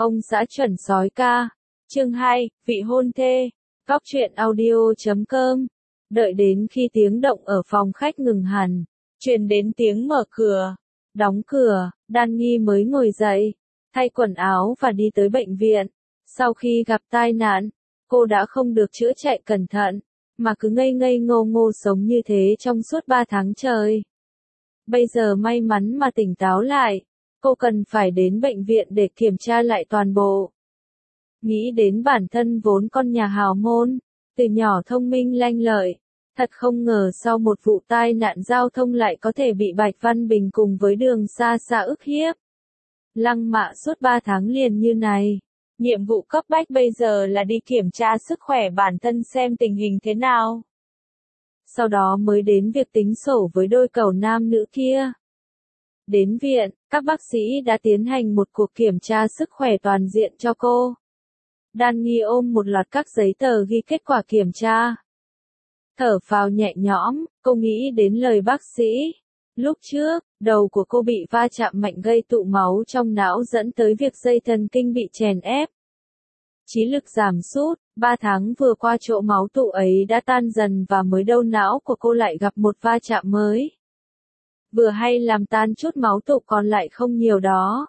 Ông xã chuẩn sói ca. Chương 2, vị hôn thê. Cóc truyện audio.com. Đợi đến khi tiếng động ở phòng khách ngừng hẳn, truyền đến tiếng mở cửa, đóng cửa, Đan Nhi mới ngồi dậy, thay quần áo và đi tới bệnh viện. Sau khi gặp tai nạn, cô đã không được chữa chạy cẩn thận, mà cứ ngây ngây ngô ngô sống như thế trong suốt 3 tháng trời. Bây giờ may mắn mà tỉnh táo lại, cô cần phải đến bệnh viện để kiểm tra lại toàn bộ. Nghĩ đến bản thân vốn con nhà hào môn, từ nhỏ thông minh lanh lợi, thật không ngờ sau một vụ tai nạn giao thông lại có thể bị Bạch Văn Bình cùng với Đường Sa Sa ức hiếp. Lăng mạ suốt 3 tháng liền như này. Nhiệm vụ cấp bách bây giờ là đi kiểm tra sức khỏe bản thân xem tình hình thế nào. Sau đó mới đến việc tính sổ với đôi cẩu nam nữ kia. Đến viện, các bác sĩ đã tiến hành một cuộc kiểm tra sức khỏe toàn diện cho cô. Đan Nhi ôm một loạt các giấy tờ ghi kết quả kiểm tra. Thở phào nhẹ nhõm, cô nghĩ đến lời bác sĩ. Lúc trước, đầu của cô bị va chạm mạnh gây tụ máu trong não dẫn tới việc dây thần kinh bị chèn ép. Trí lực giảm sút, 3 tháng vừa qua chỗ máu tụ ấy đã tan dần và mới đâu não của cô lại gặp một va chạm mới. Vừa hay làm tan chút máu tụ còn lại không nhiều đó.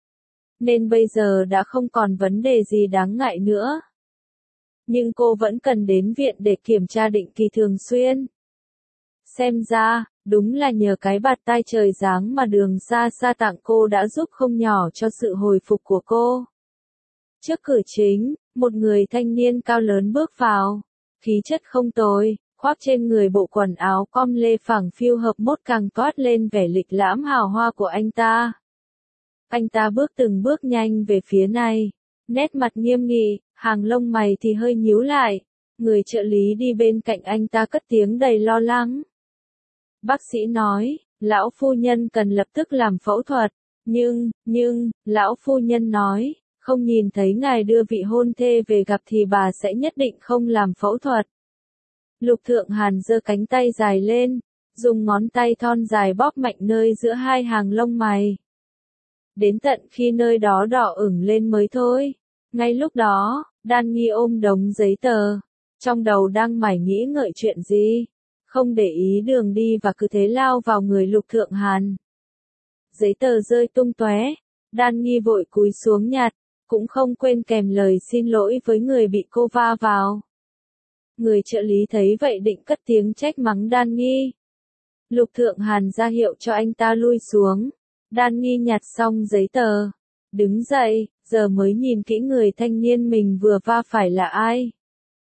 Nên bây giờ đã không còn vấn đề gì đáng ngại nữa. Nhưng cô vẫn cần đến viện để kiểm tra định kỳ thường xuyên. Xem ra, đúng là nhờ cái bạt tai trời giáng mà Đường Sa Sa tặng cô đã giúp không nhỏ cho sự hồi phục của cô. Trước cửa chính, một người thanh niên cao lớn bước vào. Khí chất không tồi, khoác trên người bộ quần áo com lê phẳng phiu hợp mốt càng toát lên vẻ lịch lãm hào hoa của anh ta. Anh ta bước từng bước nhanh về phía này, nét mặt nghiêm nghị, hàng lông mày thì hơi nhíu lại. Người trợ lý đi bên cạnh anh ta cất tiếng đầy lo lắng. Bác sĩ nói, lão phu nhân cần lập tức làm phẫu thuật, nhưng, lão phu nhân nói, không nhìn thấy ngài đưa vị hôn thê về gặp thì bà sẽ nhất định không làm phẫu thuật. Lục Thượng Hàn giơ cánh tay dài lên, dùng ngón tay thon dài bóp mạnh nơi giữa hai hàng lông mày. Đến tận khi nơi đó đỏ ửng lên mới thôi. Ngay lúc đó, Đan Nhi ôm đống giấy tờ, trong đầu đang mải nghĩ ngợi chuyện gì, không để ý đường đi và cứ thế lao vào người Lục Thượng Hàn. Giấy tờ rơi tung tóe, Đan Nhi vội cúi xuống nhặt, cũng không quên kèm lời xin lỗi với người bị cô va vào. Người trợ lý thấy vậy định cất tiếng trách mắng Đan Nhi. Lục Thượng Hàn ra hiệu cho anh ta lui xuống. Đan Nhi nhặt xong giấy tờ, đứng dậy, giờ mới nhìn kỹ người thanh niên mình vừa va phải là ai.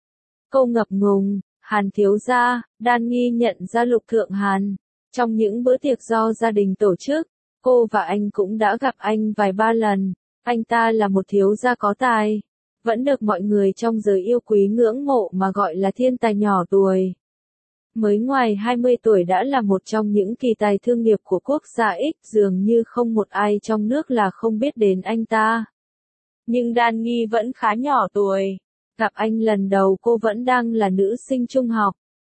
Cô ngập ngùng, Hàn thiếu gia. Đan Nhi nhận ra Lục Thượng Hàn. Trong những bữa tiệc do gia đình tổ chức, cô và anh cũng đã gặp anh vài ba lần. Anh ta là một thiếu gia có tài, vẫn được mọi người trong giới yêu quý ngưỡng mộ mà gọi là thiên tài nhỏ tuổi. Mới ngoài 20 tuổi đã là một trong những kỳ tài thương nghiệp của quốc gia X, dường như không một ai trong nước là không biết đến anh ta. Nhưng Đan Nhi vẫn khá nhỏ tuổi, gặp anh lần đầu cô vẫn đang là nữ sinh trung học.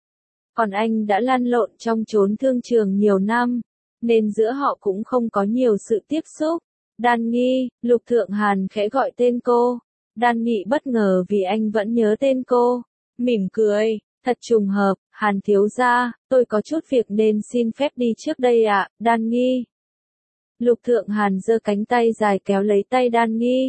Còn anh đã lăn lộn trong chốn thương trường nhiều năm, nên giữa họ cũng không có nhiều sự tiếp xúc. Đan Nhi, Lục Thượng Hàn khẽ gọi tên cô. Đan Nhi bất ngờ vì anh vẫn nhớ tên cô. Mỉm cười, thật trùng hợp, Hàn thiếu gia, tôi có chút việc nên xin phép đi trước đây ạ, Đan Nhi. Lục Thượng Hàn giơ cánh tay dài kéo lấy tay Đan Nhi.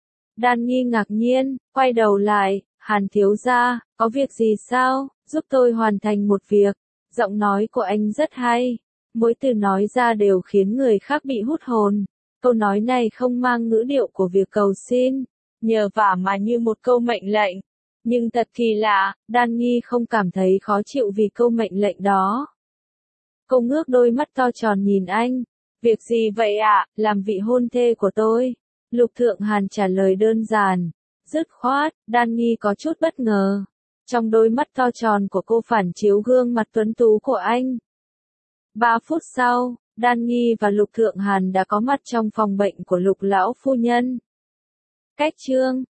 Đan Nhi ngạc nhiên, quay đầu lại, Hàn thiếu gia, có việc gì sao, giúp tôi hoàn thành một việc. Giọng nói của anh rất hay, mỗi từ nói ra đều khiến người khác bị hút hồn. Câu nói này không mang ngữ điệu của việc cầu xin, nhờ vả mà như một câu mệnh lệnh. Nhưng thật kỳ lạ, Đan Nhi không cảm thấy khó chịu vì câu mệnh lệnh đó. Cô ngước đôi mắt to tròn nhìn anh. Việc gì vậy ạ, làm vị hôn thê của tôi. Lục Thượng Hàn trả lời đơn giản, dứt khoát. Đan Nhi có chút bất ngờ. Trong đôi mắt to tròn của cô phản chiếu gương mặt tuấn tú của anh. 3 phút sau, Đan Nhi và Lục Thượng Hàn đã có mặt trong phòng bệnh của Lục lão phu nhân. Cách chương